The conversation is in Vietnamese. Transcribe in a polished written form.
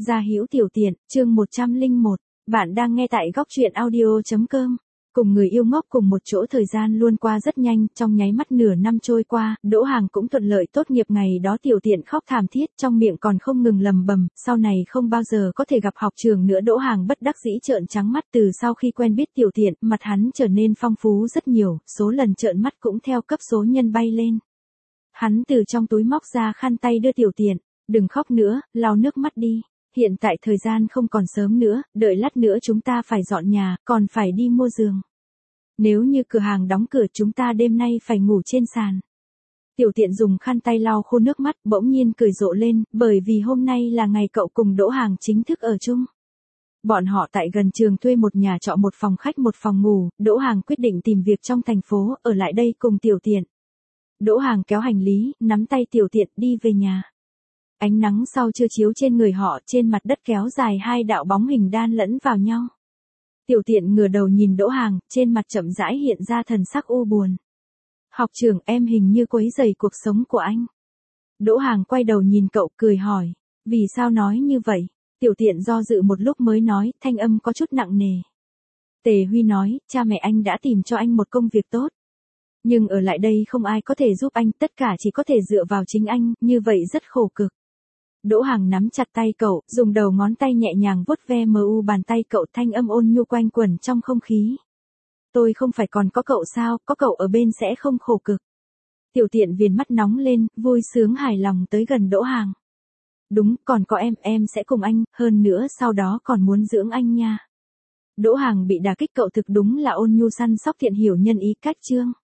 Gia Hữu Tiểu Tiện, chương 101. Bạn đang nghe tại góc truyện audio.com. Cùng người yêu ngốc cùng một chỗ thời gian luôn qua rất nhanh, trong nháy mắt nửa năm trôi qua, Đỗ Hàng cũng thuận lợi tốt nghiệp ngày đó. Tiểu Tiện khóc thảm thiết, trong miệng còn không ngừng lầm bầm, sau này không bao giờ có thể gặp học trường nữa. Đỗ Hàng bất đắc dĩ trợn trắng mắt. Từ sau khi quen biết Tiểu Tiện, mặt hắn trở nên phong phú rất nhiều, số lần trợn mắt cũng theo cấp số nhân bay lên. Hắn từ trong túi móc ra khăn tay đưa Tiểu Tiện, đừng khóc nữa, lau nước mắt đi. Hiện tại thời gian không còn sớm nữa, đợi lát nữa chúng ta phải dọn nhà, còn phải đi mua giường. Nếu như cửa hàng đóng cửa chúng ta đêm nay phải ngủ trên sàn. Tiểu Tiện dùng khăn tay lau khô nước mắt, bỗng nhiên cười rộ lên, bởi vì hôm nay là ngày cậu cùng Đỗ Hàng chính thức ở chung. Bọn họ tại gần trường thuê một nhà trọ, một phòng khách một phòng ngủ. Đỗ Hàng quyết định tìm việc trong thành phố, ở lại đây cùng Tiểu Tiện. Đỗ Hàng kéo hành lý, nắm tay Tiểu Tiện đi về nhà. Ánh nắng sau trưa chiếu trên người họ, trên mặt đất kéo dài hai đạo bóng hình đan lẫn vào nhau. Tiểu Tiện ngửa đầu nhìn Đỗ Hàng, trên mặt chậm rãi hiện ra thần sắc u buồn. Học trưởng, em hình như quấy rầy cuộc sống của anh. Đỗ Hàng quay đầu nhìn cậu, cười hỏi, vì sao nói như vậy? Tiểu Tiện do dự một lúc mới nói, thanh âm có chút nặng nề. Tề Huy nói, cha mẹ anh đã tìm cho anh một công việc tốt. Nhưng ở lại đây không ai có thể giúp anh, tất cả chỉ có thể dựa vào chính anh, như vậy rất khổ cực. Đỗ Hàng nắm chặt tay cậu, dùng đầu ngón tay nhẹ nhàng vuốt ve bàn tay cậu, thanh âm ôn nhu quanh quẩn trong không khí. Tôi không phải còn có cậu sao, có cậu ở bên sẽ không khổ cực. Tiểu Tiện viền mắt nóng lên, vui sướng hài lòng tới gần Đỗ Hàng. Đúng, còn có em sẽ cùng anh, hơn nữa sau đó còn muốn dưỡng anh nha. Đỗ Hàng bị đả kích, cậu thực đúng là ôn nhu săn sóc thiện hiểu nhân ý. Cách chương